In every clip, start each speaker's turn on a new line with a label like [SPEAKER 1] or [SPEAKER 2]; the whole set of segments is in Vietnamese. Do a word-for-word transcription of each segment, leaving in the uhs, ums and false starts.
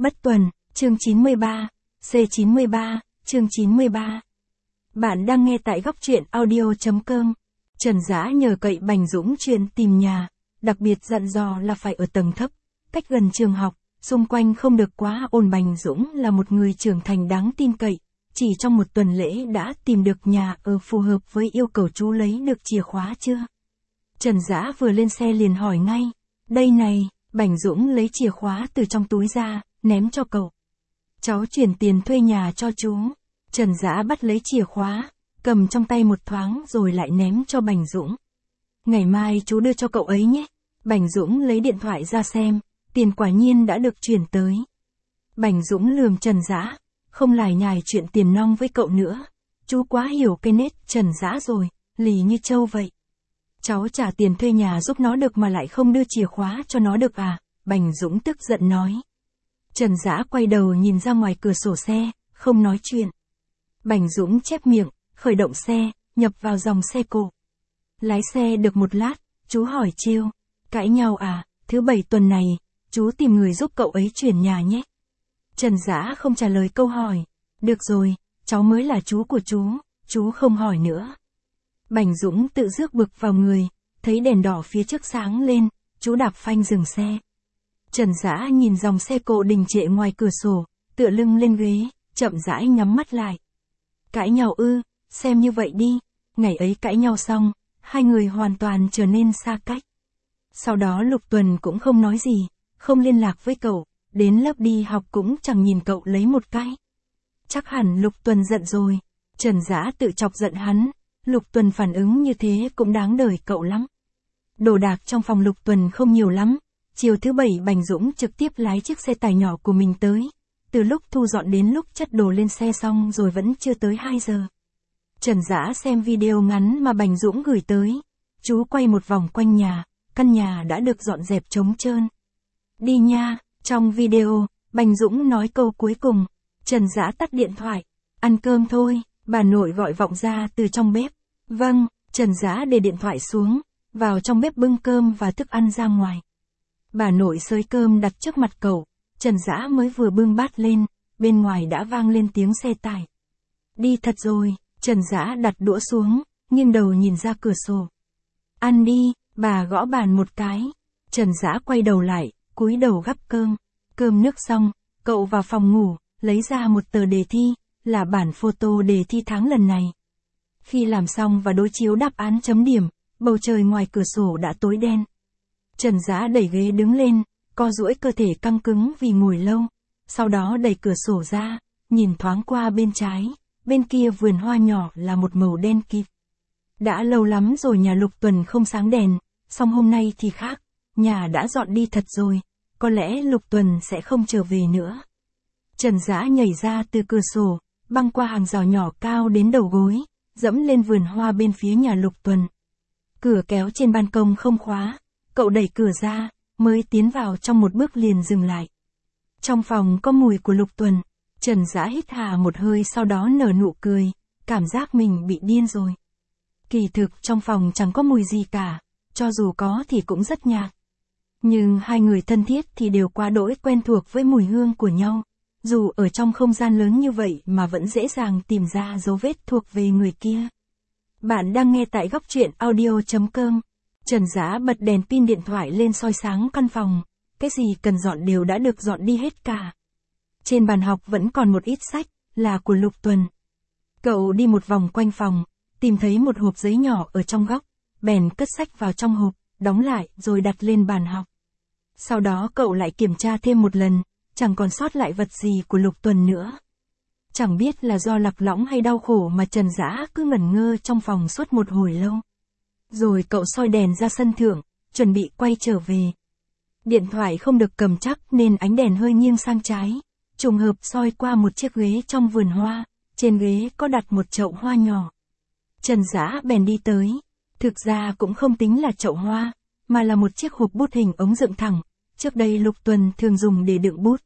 [SPEAKER 1] Bất Tuần, chương chín mươi ba, C chín mươi ba, chương chín mươi ba. Bạn đang nghe tại góc truyện audio.com. Trần Dã nhờ cậy Bành Dũng chuyện tìm nhà, đặc biệt dặn dò là phải ở tầng thấp, cách gần trường học, xung quanh không được quá ồn. Bành Dũng là một người trưởng thành đáng tin cậy, chỉ trong một tuần lễ đã tìm được nhà ở phù hợp với yêu cầu. Chú lấy được chìa khóa chưa? Trần Dã vừa lên xe liền hỏi ngay. Đây này, Bành Dũng lấy chìa khóa từ trong túi ra, ném cho cậu. Cháu chuyển tiền thuê nhà cho chú. Trần Dã bắt lấy chìa khóa, cầm trong tay một thoáng rồi lại ném cho Bành Dũng. Ngày mai chú đưa cho cậu ấy nhé. Bành Dũng lấy điện thoại ra xem, tiền quả nhiên đã được chuyển tới. Bành Dũng lườm Trần Dã, không lải nhải chuyện tiền nong với cậu nữa. Chú quá hiểu cái nết Trần Dã rồi, lì như trâu vậy. Cháu trả tiền thuê nhà giúp nó được mà lại không đưa chìa khóa cho nó được à? Bành Dũng tức giận nói. Trần Dã quay đầu nhìn ra ngoài cửa sổ xe, không nói chuyện. Bành Dũng chép miệng, khởi động xe, nhập vào dòng xe cộ. Lái xe được một lát, chú hỏi trêu. Cãi nhau à? Thứ bảy tuần này, chú tìm người giúp cậu ấy chuyển nhà nhé. Trần Dã không trả lời câu hỏi. Được rồi, cháu mới là chú của chú, chú không hỏi nữa. Bành Dũng tự rước bực vào người, thấy đèn đỏ phía trước sáng lên, chú đạp phanh dừng xe. Trần Dã nhìn dòng xe cộ đình trệ ngoài cửa sổ, tựa lưng lên ghế, chậm rãi nhắm mắt lại. Cãi nhau ư? Xem như vậy đi. Ngày ấy cãi nhau xong, hai người hoàn toàn trở nên xa cách. Sau đó Lục Tuần cũng không nói gì, không liên lạc với cậu, đến lớp đi học cũng chẳng nhìn cậu lấy một cái. Chắc hẳn Lục Tuần giận rồi. Trần Dã tự chọc giận hắn. Lục Tuần phản ứng như thế cũng đáng đời cậu lắm. Đồ đạc trong phòng Lục Tuần không nhiều lắm. Chiều thứ bảy Bành Dũng trực tiếp lái chiếc xe tải nhỏ của mình tới. Từ lúc thu dọn đến lúc chất đồ lên xe xong rồi vẫn chưa tới hai giờ. Trần Dã xem video ngắn mà Bành Dũng gửi tới. Chú quay một vòng quanh nhà, căn nhà đã được dọn dẹp trống trơn. Đi nha. Trong video, Bành Dũng nói câu cuối cùng. Trần Dã tắt điện thoại. Ăn cơm thôi. Bà nội gọi vọng ra từ trong bếp. Vâng. Trần Dã để điện thoại xuống, vào trong bếp bưng cơm và thức ăn ra ngoài. Bà nội xới cơm đặt trước mặt cậu. Trần Dã mới vừa bưng bát lên, bên ngoài đã vang lên tiếng xe tải. Đi thật rồi. Trần Dã đặt đũa xuống, nghiêng đầu nhìn ra cửa sổ. Ăn đi. Bà gõ bàn một cái. Trần Dã quay đầu lại, cúi đầu gắp cơm. Cơm nước xong, cậu vào phòng ngủ, lấy ra một tờ đề thi, là bản photo đề thi tháng lần này. Khi làm xong và đối chiếu đáp án chấm điểm, bầu trời ngoài cửa sổ đã tối đen. Trần Dã đẩy ghế đứng lên, co duỗi cơ thể căng cứng vì ngồi lâu. Sau đó đẩy cửa sổ ra, nhìn thoáng qua bên trái, bên kia vườn hoa nhỏ là một màu đen kịt. Đã lâu lắm rồi nhà Lục Tuần không sáng đèn, song hôm nay thì khác, nhà đã dọn đi thật rồi, có lẽ Lục Tuần sẽ không trở về nữa. Trần Dã nhảy ra từ cửa sổ, băng qua hàng rào nhỏ cao đến đầu gối, dẫm lên vườn hoa bên phía nhà Lục Tuần. Cửa kéo trên ban công không khóa, cậu đẩy cửa ra, mới tiến vào trong một bước liền dừng lại. Trong phòng có mùi của Lục Tuần. Trần Dã hít hà một hơi sau đó nở nụ cười, cảm giác mình bị điên rồi. Kỳ thực trong phòng chẳng có mùi gì cả, cho dù có thì cũng rất nhạt. Nhưng hai người thân thiết thì đều quá đỗi quen thuộc với mùi hương của nhau. Dù ở trong không gian lớn như vậy mà vẫn dễ dàng tìm ra dấu vết thuộc về người kia. Bạn đang nghe tại góc truyện audio.com. Trần Dã bật đèn pin điện thoại lên soi sáng căn phòng. Cái gì cần dọn đều đã được dọn đi hết cả. Trên bàn học vẫn còn một ít sách, là của Lục Tuần. Cậu đi một vòng quanh phòng, tìm thấy một hộp giấy nhỏ ở trong góc, bèn cất sách vào trong hộp, đóng lại rồi đặt lên bàn học. Sau đó cậu lại kiểm tra thêm một lần, chẳng còn sót lại vật gì của Lục Tuần nữa. Chẳng biết là do lạc lõng hay đau khổ mà Trần Dã cứ ngẩn ngơ trong phòng suốt một hồi lâu. Rồi cậu soi đèn ra sân thượng, chuẩn bị quay trở về. Điện thoại không được cầm chắc nên ánh đèn hơi nghiêng sang trái, trùng hợp soi qua một chiếc ghế trong vườn hoa, trên ghế có đặt một chậu hoa nhỏ. Trần Dã bèn đi tới, thực ra cũng không tính là chậu hoa, mà là một chiếc hộp bút hình ống dựng thẳng, trước đây Lục Tuần thường dùng để đựng bút.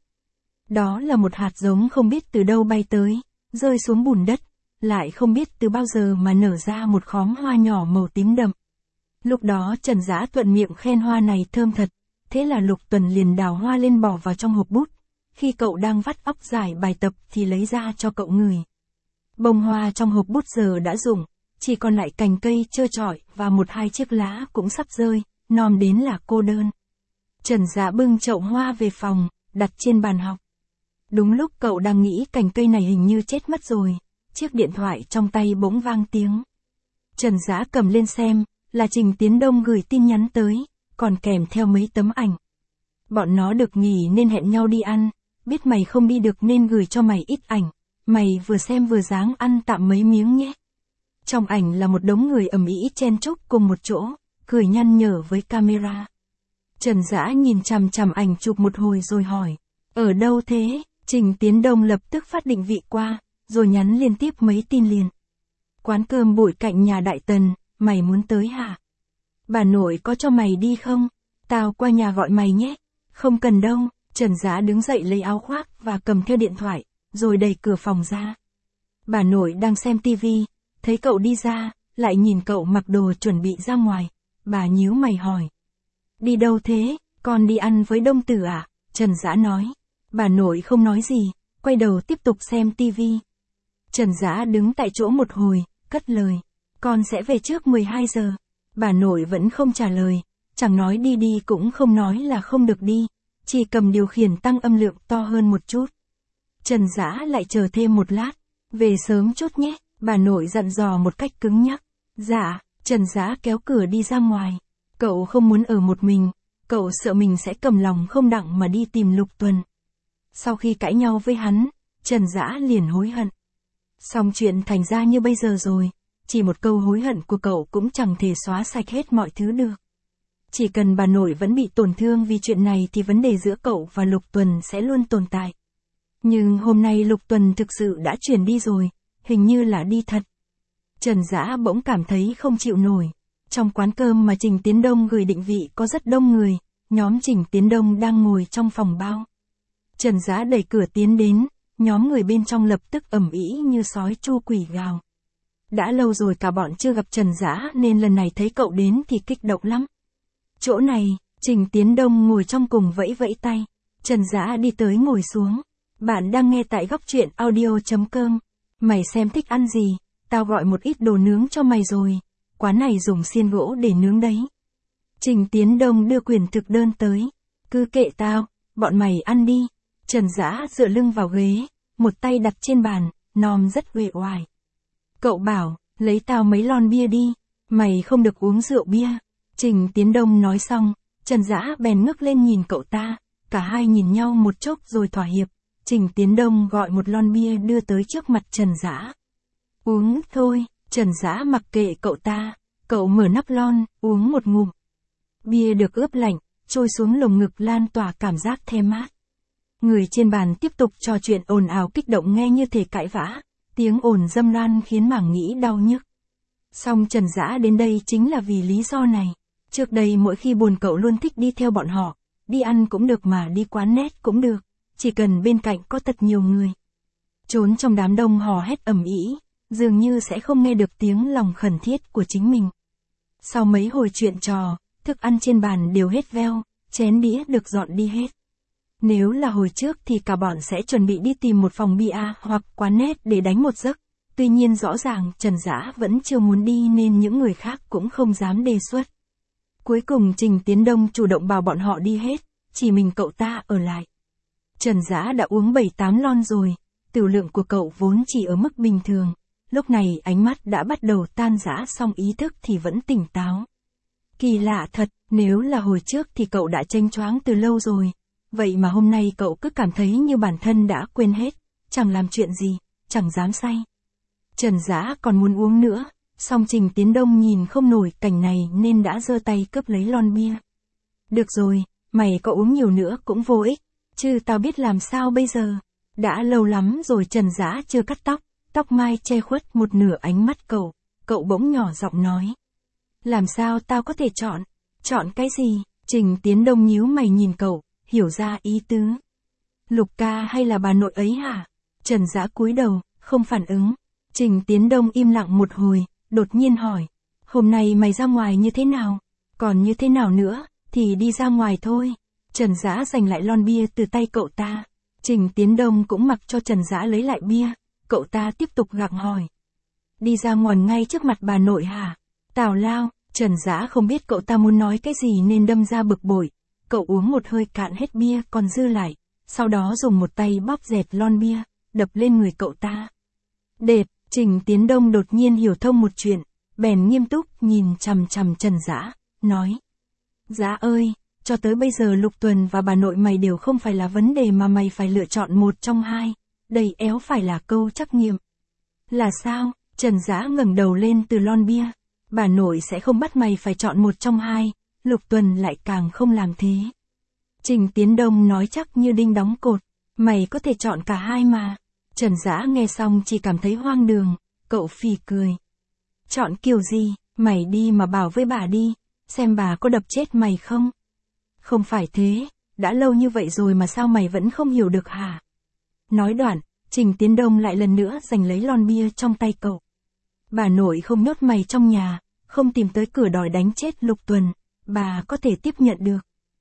[SPEAKER 1] Đó là một hạt giống không biết từ đâu bay tới, rơi xuống bùn đất, lại không biết từ bao giờ mà nở ra một khóm hoa nhỏ màu tím đậm. Lúc đó Trần Dã thuận miệng khen hoa này thơm thật, thế là Lục Tuần liền đào hoa lên bỏ vào trong hộp bút. khi cậu đang vắt óc giải bài tập thì lấy ra cho cậu ngửi. Bông hoa trong hộp bút giờ đã rụng, chỉ còn lại cành cây trơ trọi và một hai chiếc lá cũng sắp rơi, nom đến là cô đơn. Trần Dã bưng chậu hoa về phòng, đặt trên bàn học. Đúng lúc cậu đang nghĩ cành cây này hình như chết mất rồi, chiếc điện thoại trong tay bỗng vang tiếng. Trần Dã cầm lên xem, là Trình Tiến Đông gửi tin nhắn tới, còn kèm theo mấy tấm ảnh. Bọn nó được nghỉ nên hẹn nhau đi ăn, biết mày không đi được nên gửi cho mày ít ảnh, mày vừa xem vừa dáng ăn tạm mấy miếng nhé. Trong ảnh là một đống người ầm ĩ chen chúc cùng một chỗ, cười nhăn nhở với camera. Trần Dã nhìn chằm chằm ảnh chụp một hồi rồi hỏi, ở đâu thế? Trình Tiến Đông lập tức phát định vị qua, rồi nhắn liên tiếp mấy tin liền. Quán cơm bụi cạnh nhà Đại Tần, mày muốn tới hả? Bà nội có cho mày đi không? Tao qua nhà gọi mày nhé. Không cần đâu. Trần Dã đứng dậy lấy áo khoác và cầm theo điện thoại, rồi đẩy cửa phòng ra. Bà nội đang xem tivi, thấy cậu đi ra, lại nhìn cậu mặc đồ chuẩn bị ra ngoài. Bà nhíu mày hỏi. Đi đâu thế? Con đi ăn với Đông Tử à? Trần Dã nói. Bà nội không nói gì, quay đầu tiếp tục xem tivi. Trần Dã đứng tại chỗ một hồi, cất lời. Con sẽ về trước mười hai giờ. Bà nội vẫn không trả lời, chẳng nói đi đi cũng không nói là không được đi, chỉ cầm điều khiển tăng âm lượng to hơn một chút. Trần Dã lại chờ thêm một lát. Về sớm chút nhé, bà nội dặn dò một cách cứng nhắc. Dạ, Trần Dã kéo cửa đi ra ngoài. Cậu không muốn ở một mình, cậu sợ mình sẽ cầm lòng không đặng mà đi tìm Lục Tuần. Sau khi cãi nhau với hắn, Trần Dã liền hối hận. Xong chuyện thành ra như bây giờ rồi, chỉ một câu hối hận của cậu cũng chẳng thể xóa sạch hết mọi thứ được. Chỉ cần bà nội vẫn bị tổn thương vì chuyện này thì vấn đề giữa cậu và Lục Tuần sẽ luôn tồn tại. Nhưng hôm nay Lục Tuần thực sự đã chuyển đi rồi, hình như là đi thật. Trần Dã bỗng cảm thấy không chịu nổi. Trong quán cơm mà Trình Tiến Đông gửi định vị có rất đông người, nhóm Trình Tiến Đông đang ngồi trong phòng bao. Trần Dã đẩy cửa tiến đến, nhóm người bên trong lập tức ầm ĩ như sói chu quỷ gào. Đã lâu rồi cả bọn chưa gặp Trần Dã nên lần này thấy cậu đến thì kích động lắm. Chỗ này, Trình Tiến Đông ngồi trong cùng vẫy vẫy tay. Trần Dã đi tới ngồi xuống. Bạn đang nghe tại góc truyện audio chấm com. Mày xem thích ăn gì, tao gọi một ít đồ nướng cho mày rồi. Quán này dùng xiên gỗ để nướng đấy. Trình Tiến Đông đưa quyển thực đơn tới. Cứ kệ tao, bọn mày ăn đi. Trần Dã dựa lưng vào ghế, một tay đặt trên bàn, nom rất uể oải. Cậu bảo, lấy tao mấy lon bia đi, mày không được uống rượu bia. Trình Tiến Đông nói xong, Trần Dã bèn ngước lên nhìn cậu ta, cả hai nhìn nhau một chốc rồi thỏa hiệp. Trình Tiến Đông gọi một lon bia đưa tới trước mặt Trần Dã. Uống thôi, Trần Dã mặc kệ cậu ta, cậu mở nắp lon, uống một ngụm. Bia được ướp lạnh, trôi xuống lồng ngực lan tỏa cảm giác thơm mát. Người trên bàn tiếp tục trò chuyện ồn ào kích động nghe như thể cãi vã, tiếng ồn râm ran khiến màng nhĩ đau nhức. Song Trần Dã đến đây chính là vì lý do này. Trước đây mỗi khi buồn cậu luôn thích đi theo bọn họ, đi ăn cũng được mà đi quán net cũng được, chỉ cần bên cạnh có thật nhiều người. Trốn trong đám đông hò hét ầm ĩ, dường như sẽ không nghe được tiếng lòng khẩn thiết của chính mình. Sau mấy hồi chuyện trò, thức ăn trên bàn đều hết veo, chén đĩa được dọn đi hết. Nếu là hồi trước thì cả bọn sẽ chuẩn bị đi tìm một phòng bia hoặc quán net để đánh một giấc. Tuy nhiên rõ ràng Trần Dã vẫn chưa muốn đi nên những người khác cũng không dám đề xuất. Cuối cùng Trình Tiến Đông chủ động bảo bọn họ đi hết, chỉ mình cậu ta ở lại. Trần Dã đã uống bảy tám lon rồi, tiểu lượng của cậu vốn chỉ ở mức bình thường. Lúc này ánh mắt đã bắt đầu tan rã song ý thức thì vẫn tỉnh táo. Kỳ lạ thật, nếu là hồi trước thì cậu đã chênh choáng từ lâu rồi. Vậy mà hôm nay cậu cứ cảm thấy như bản thân đã quên hết, chẳng làm chuyện gì, chẳng dám say. Trần Dã còn muốn uống nữa, song Trình Tiến Đông nhìn không nổi cảnh này nên đã giơ tay cướp lấy lon bia. Được rồi, mày có uống nhiều nữa cũng vô ích, chứ tao biết làm sao bây giờ. Đã lâu lắm rồi Trần Dã chưa cắt tóc, tóc mai che khuất một nửa ánh mắt cậu, cậu bỗng nhỏ giọng nói. Làm sao tao có thể chọn? Chọn cái gì? Trình Tiến Đông nhíu mày nhìn cậu, hiểu ra ý tứ. Lục ca hay là bà nội ấy hả? Trần Dã cúi đầu, không phản ứng. Trình Tiến Đông im lặng một hồi, đột nhiên hỏi. Hôm nay mày ra ngoài như thế nào? Còn như thế nào nữa, thì đi ra ngoài thôi. Trần Dã giành lại lon bia từ tay cậu ta. Trình Tiến Đông cũng mặc cho Trần Dã lấy lại bia, cậu ta tiếp tục gặng hỏi. Đi ra ngoằn ngay trước mặt bà nội hả? Tào lao, Trần Dã không biết cậu ta muốn nói cái gì nên đâm ra bực bội. Cậu uống một hơi cạn hết bia còn dư lại, sau đó dùng một tay bóp dẹt lon bia, đập lên người cậu ta. Đệt, Trình Tiến Đông đột nhiên hiểu thông một chuyện, bèn nghiêm túc nhìn chằm chằm Trần Dã, nói. Dã ơi, cho tới bây giờ Lục Tuần và bà nội mày đều không phải là vấn đề mà mày phải lựa chọn một trong hai, đây éo phải là câu trắc nghiệm. Là sao? Trần Dã ngẩng đầu lên từ lon bia. Bà nội sẽ không bắt mày phải chọn một trong hai, Lục Tuần lại càng không làm thế. Trình Tiến Đông nói chắc như đinh đóng cột, mày có thể chọn cả hai mà. Trần Dã nghe xong chỉ cảm thấy hoang đường, cậu phì cười. Chọn kiểu gì, mày đi mà bảo với bà đi, xem bà có đập chết mày không? Không phải thế, đã lâu như vậy rồi mà sao mày vẫn không hiểu được hả? Nói đoạn, Trình Tiến Đông lại lần nữa giành lấy lon bia trong tay cậu. Bà nội không nhốt mày trong nhà, không tìm tới cửa đòi đánh chết Lục Tuần, bà có thể tiếp nhận được.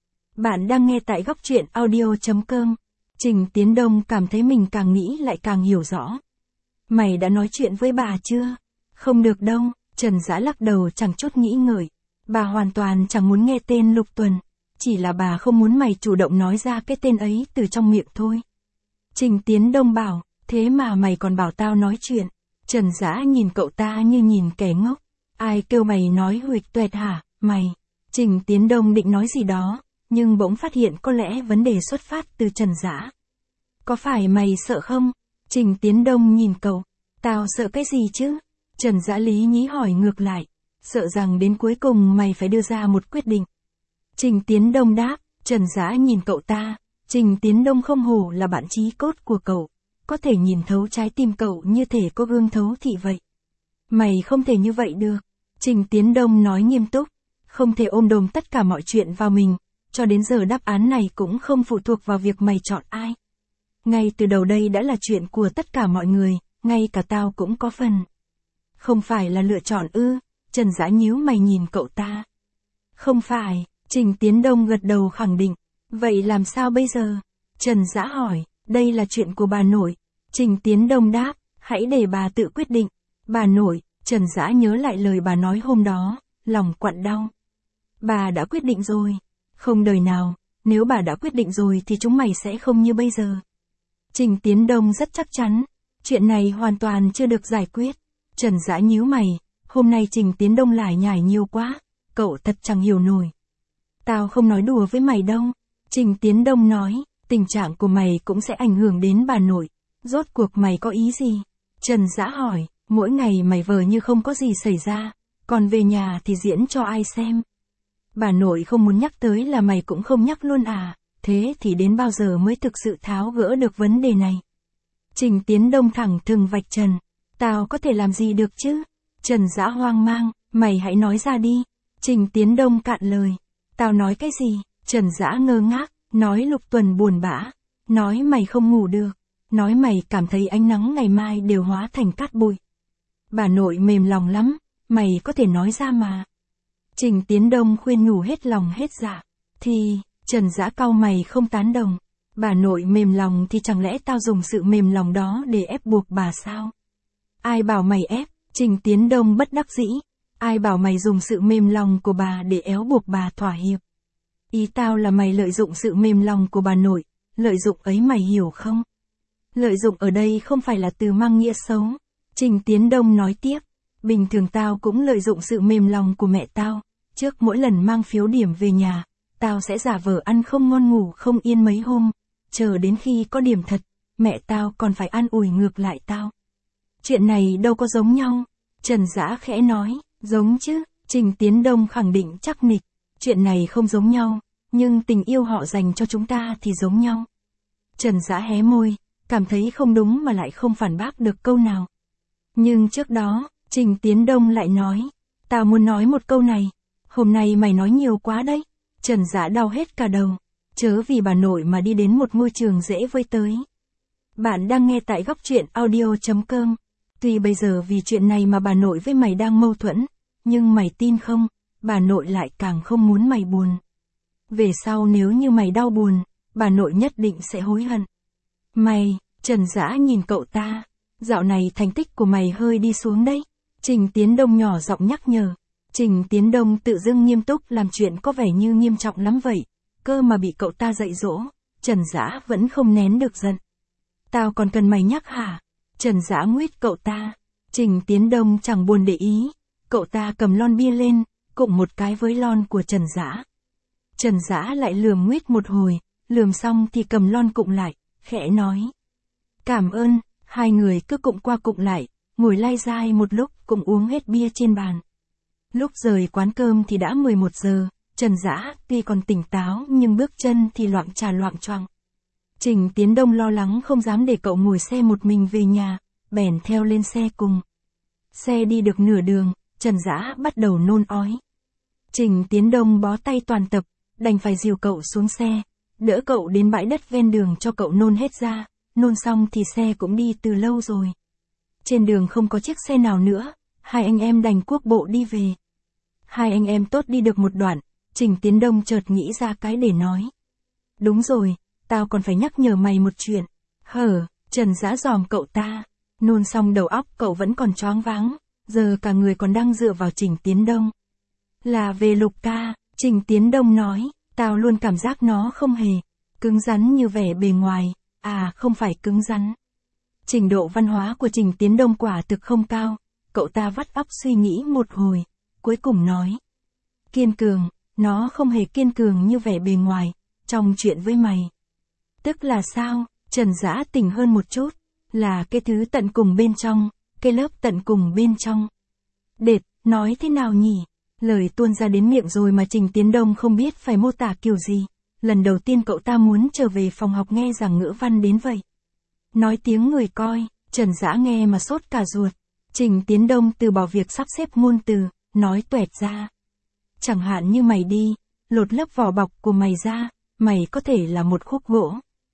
[SPEAKER 1] Bạn đang nghe tại góc truyện audio chấm com. Trình Tiến Đông cảm thấy mình càng nghĩ lại càng hiểu rõ. Mày đã nói chuyện với bà chưa? Không được đâu, Trần Dã lắc đầu chẳng chút nghĩ ngợi. Bà hoàn toàn chẳng muốn nghe tên Lục Tuần, chỉ là bà không muốn mày chủ động nói ra cái tên ấy từ trong miệng thôi. Trình Tiến Đông bảo, thế mà mày còn bảo tao nói chuyện. Trần Dã nhìn cậu ta như nhìn kẻ ngốc. Ai kêu mày nói huỵch toẹt hả, mày? Trình Tiến Đông định nói gì đó, nhưng bỗng phát hiện có lẽ vấn đề xuất phát từ Trần Dã. Có phải mày sợ không? Trình Tiến Đông nhìn cậu. Tao sợ cái gì chứ? Trần Dã lý nhí hỏi ngược lại. Sợ rằng đến cuối cùng mày phải đưa ra một quyết định. Trình Tiến Đông đáp. Trần Dã nhìn cậu ta. Trình Tiến Đông không hổ là bạn chí cốt của cậu. Có thể nhìn thấu trái tim cậu như thể có gương thấu thị vậy. Mày không thể như vậy được. Trình Tiến Đông nói nghiêm túc. Không thể ôm đồm tất cả mọi chuyện vào mình. Cho đến giờ đáp án này cũng không phụ thuộc vào việc mày chọn ai. Ngay từ đầu đây đã là chuyện của tất cả mọi người, ngay cả tao cũng có phần. Không phải là lựa chọn ư? Trần Dã nhíu mày nhìn cậu ta. Không phải, Trình Tiến Đông gật đầu khẳng định. Vậy làm sao bây giờ? Trần Dã hỏi, đây là chuyện của bà nội. Trình Tiến Đông đáp, hãy để bà tự quyết định. Bà nội, Trần Dã nhớ lại lời bà nói hôm đó, lòng quặn đau. Bà đã quyết định rồi. Không đời nào, nếu bà đã quyết định rồi thì chúng mày sẽ không như bây giờ. Trình Tiến Đông rất chắc chắn, chuyện này hoàn toàn chưa được giải quyết. Trần Dã nhíu mày, hôm nay Trình Tiến Đông lải nhải nhiều quá, cậu thật chẳng hiểu nổi. Tao không nói đùa với mày đâu. Trình Tiến Đông nói, tình trạng của mày cũng sẽ ảnh hưởng đến bà nội. Rốt cuộc mày có ý gì? Trần Dã hỏi, mỗi ngày mày vờ như không có gì xảy ra, còn về nhà thì diễn cho ai xem. Bà nội không muốn nhắc tới là mày cũng không nhắc luôn à, thế thì đến bao giờ mới thực sự tháo gỡ được vấn đề này? Trình Tiến Đông thẳng thừng vạch trần, tao có thể làm gì được chứ? Trần Dã hoang mang, mày hãy nói ra đi. Trình Tiến Đông cạn lời, tao nói cái gì? Trần Dã ngơ ngác, nói Lục Tuần buồn bã, nói mày không ngủ được, nói mày cảm thấy ánh nắng ngày mai đều hóa thành cát bụi. Bà nội mềm lòng lắm, mày có thể nói ra mà. Trình Tiến Đông khuyên nhủ hết lòng hết dạ. Thì, Trần Dã cau mày không tán đồng. Bà nội mềm lòng thì chẳng lẽ tao dùng sự mềm lòng đó để ép buộc bà sao? Ai bảo mày ép? Trình Tiến Đông bất đắc dĩ. Ai bảo mày dùng sự mềm lòng của bà để éo buộc bà thỏa hiệp? Ý tao là mày lợi dụng sự mềm lòng của bà nội. Lợi dụng ấy mày hiểu không? Lợi dụng ở đây không phải là từ mang nghĩa xấu. Trình Tiến Đông nói tiếp. Bình thường tao cũng lợi dụng sự mềm lòng của mẹ tao. Trước mỗi lần mang phiếu điểm về nhà, tao sẽ giả vờ ăn không ngon ngủ không yên mấy hôm. Chờ đến khi có điểm thật, mẹ tao còn phải an ủi ngược lại tao. Chuyện này đâu có giống nhau. Trần Dã khẽ nói, giống chứ. Trình Tiến Đông khẳng định chắc nịch. Chuyện này không giống nhau, nhưng tình yêu họ dành cho chúng ta thì giống nhau. Trần Dã hé môi, cảm thấy không đúng mà lại không phản bác được câu nào. Nhưng trước đó, Trình Tiến Đông lại nói, tao muốn nói một câu này, hôm nay mày nói nhiều quá đấy. Trần Dã đau hết cả đầu, chớ vì bà nội mà đi đến một ngôi trường dễ vơi tới. Bạn đang nghe tại góc truyện audio chấm com. Tuy bây giờ vì chuyện này mà bà nội với mày đang mâu thuẫn, nhưng mày tin không, bà nội lại càng không muốn mày buồn. Về sau nếu như mày đau buồn, bà nội nhất định sẽ hối hận. Mày, Trần Dã nhìn cậu ta. Dạo này thành tích của mày hơi đi xuống đấy. Trình Tiến Đông nhỏ giọng nhắc nhở. Trình Tiến Đông tự dưng nghiêm túc làm chuyện có vẻ như nghiêm trọng lắm vậy. Cơ mà bị cậu ta dạy dỗ, Trần Dã vẫn không nén được giận. Tao còn cần mày nhắc hả? Trần Dã nguyết cậu ta. Trình Tiến Đông chẳng buồn để ý. Cậu ta cầm lon bia lên, cụng một cái với lon của Trần Dã. Trần Dã lại lườm nguyết một hồi, lườm xong thì cầm lon cụng lại, khẽ nói. Cảm ơn, hai người cứ cụng qua cụng lại, ngồi lai dai một lúc cùng uống hết bia trên bàn. Lúc rời quán cơm thì đã mười một giờ, Trần Dã tuy còn tỉnh táo nhưng bước chân thì loạng trà loạng choạng. Trình Tiến Đông lo lắng không dám để cậu ngồi xe một mình về nhà, bèn theo lên xe cùng. Xe đi được nửa đường, Trần Dã bắt đầu nôn ói. Trình Tiến Đông bó tay toàn tập, đành phải dìu cậu xuống xe, đỡ cậu đến bãi đất ven đường cho cậu nôn hết ra, nôn xong thì xe cũng đi từ lâu rồi. Trên đường không có chiếc xe nào nữa, hai anh em đành cuốc bộ đi về. Hai anh em tốt đi được một đoạn, Trình Tiến Đông chợt nghĩ ra cái để nói. Đúng rồi, tao còn phải nhắc nhở mày một chuyện. Hở, Trần Dã dòm cậu ta, nôn xong đầu óc cậu vẫn còn choáng váng, giờ cả người còn đang dựa vào Trình Tiến Đông. Là về Lục ca, Trình Tiến Đông nói, tao luôn cảm giác nó không hề cứng rắn như vẻ bề ngoài, à không phải cứng rắn. Trình độ văn hóa của Trình Tiến Đông quả thực không cao, cậu ta vắt óc suy nghĩ một hồi, cuối cùng nói. Kiên cường, nó không hề kiên cường như vẻ bề ngoài, trong chuyện với mày. Tức là sao? Trần Dã tỉnh hơn một chút, là cái thứ tận cùng bên trong, cái lớp tận cùng bên trong. Đệt, nói thế nào nhỉ? Lời tuôn ra đến miệng rồi mà Trình Tiến Đông không biết phải mô tả kiểu gì. Lần đầu tiên cậu ta muốn trở về phòng học nghe giảng ngữ văn đến vậy. Nói tiếng người coi, Trần Dã nghe mà sốt cả ruột. Trình Tiến Đông từ bỏ việc sắp xếp ngôn từ, nói tuẹt ra. Chẳng hạn như mày đi, lột lớp vỏ bọc của mày ra, mày có thể là một khúc gỗ.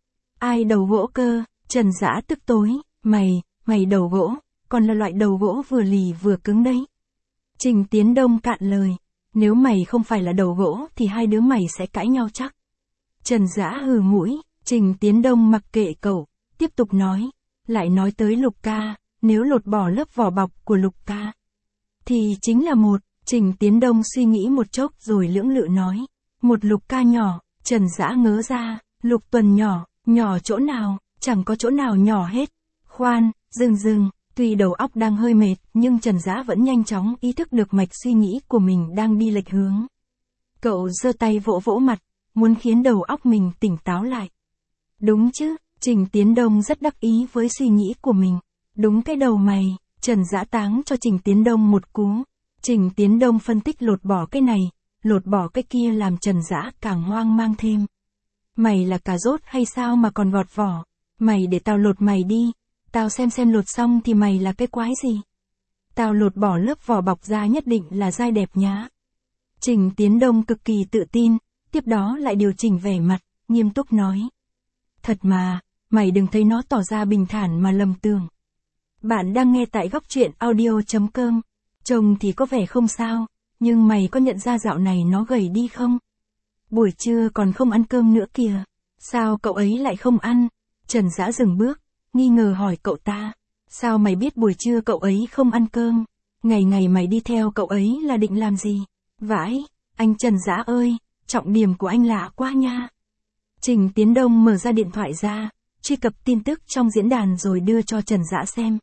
[SPEAKER 1] Ai đầu gỗ cơ? Trần Dã tức tối, mày, mày đầu gỗ, còn là loại đầu gỗ vừa lì vừa cứng đấy. Trình Tiến Đông cạn lời, nếu mày không phải là đầu gỗ thì hai đứa mày sẽ cãi nhau chắc. Trần Dã hừ mũi, Trình Tiến Đông mặc kệ cậu, tiếp tục nói, lại nói tới Lục ca, nếu lột bỏ lớp vỏ bọc của Lục ca, thì chính là một. Trình Tiến Đông suy nghĩ một chốc rồi lưỡng lự nói, một Lục ca nhỏ. Trần Dã ngớ ra, Lục Tuần nhỏ, nhỏ chỗ nào, chẳng có chỗ nào nhỏ hết. Khoan, dừng dừng, tuy đầu óc đang hơi mệt, nhưng Trần Dã vẫn nhanh chóng ý thức được mạch suy nghĩ của mình đang đi lệch hướng. Cậu giơ tay vỗ vỗ mặt, muốn khiến đầu óc mình tỉnh táo lại. Đúng chứ, Trình Tiến Đông rất đắc ý với suy nghĩ của mình. Đúng cái đầu mày, Trần Dã táng cho Trình Tiến Đông một cú. Trình Tiến Đông phân tích lột bỏ cái này, lột bỏ cái kia làm Trần Dã càng hoang mang thêm. Mày là cà rốt hay sao mà còn gọt vỏ? Mày để tao lột mày đi, tao xem xem lột xong thì mày là cái quái gì? Tao lột bỏ lớp vỏ bọc ra nhất định là dai đẹp nhá. Trình Tiến Đông cực kỳ tự tin, tiếp đó lại điều chỉnh vẻ mặt, nghiêm túc nói. Thật mà, mày đừng thấy nó tỏ ra bình thản mà lầm tưởng. Bạn đang nghe tại góc truyện audio chấm com. Trông thì có vẻ không sao, nhưng mày có nhận ra dạo này nó gầy đi không? Buổi trưa còn không ăn cơm nữa kìa. Sao cậu ấy lại không ăn? Trần Dã dừng bước, nghi ngờ hỏi cậu ta. Sao mày biết buổi trưa cậu ấy không ăn cơm? Ngày ngày mày đi theo cậu ấy là định làm gì? Vãi, anh Trần Dã ơi, trọng điểm của anh lạ quá nha. Trình Tiến Đông mở ra điện thoại ra, truy cập tin tức trong diễn đàn rồi đưa cho Trần Dã xem.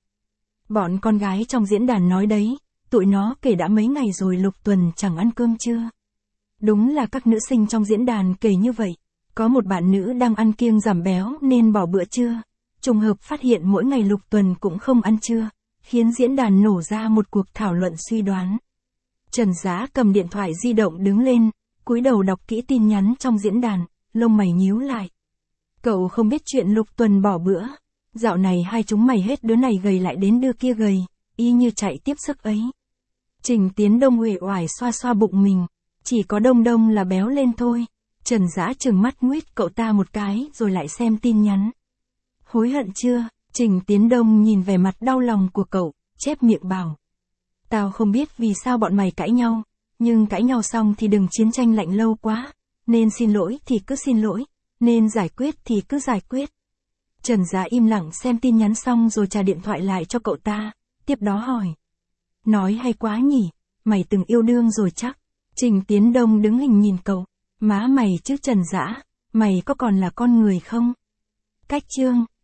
[SPEAKER 1] Bọn con gái trong diễn đàn nói đấy, tụi nó kể đã mấy ngày rồi Lục Tuần chẳng ăn cơm chưa. Đúng là các nữ sinh trong diễn đàn kể như vậy. Có một bạn nữ đang ăn kiêng giảm béo nên bỏ bữa trưa. Trùng hợp phát hiện mỗi ngày Lục Tuần cũng không ăn trưa, khiến diễn đàn nổ ra một cuộc thảo luận suy đoán. Trần Dã cầm điện thoại di động đứng lên, cúi đầu đọc kỹ tin nhắn trong diễn đàn, lông mày nhíu lại. Cậu không biết chuyện Lục Tuần bỏ bữa. Dạo này hai chúng mày hết đứa này gầy lại đến đứa kia gầy, y như chạy tiếp sức ấy. Trình Tiến Đông uể oải xoa xoa bụng mình, chỉ có Đông Đông là béo lên thôi. Trần Dã trừng mắt nguyết cậu ta một cái rồi lại xem tin nhắn. Hối hận chưa? Trình Tiến Đông nhìn vẻ mặt đau lòng của cậu, chép miệng bảo. Tao không biết vì sao bọn mày cãi nhau, nhưng cãi nhau xong thì đừng chiến tranh lạnh lâu quá, nên xin lỗi thì cứ xin lỗi, nên giải quyết thì cứ giải quyết. Trần Dã im lặng xem tin nhắn xong rồi trả điện thoại lại cho cậu ta, tiếp đó hỏi. Nói hay quá nhỉ, mày từng yêu đương rồi chắc. Trình Tiến Đông đứng hình nhìn cậu. Má mày chứ Trần Dã, mày có còn là con người không? Cách chương.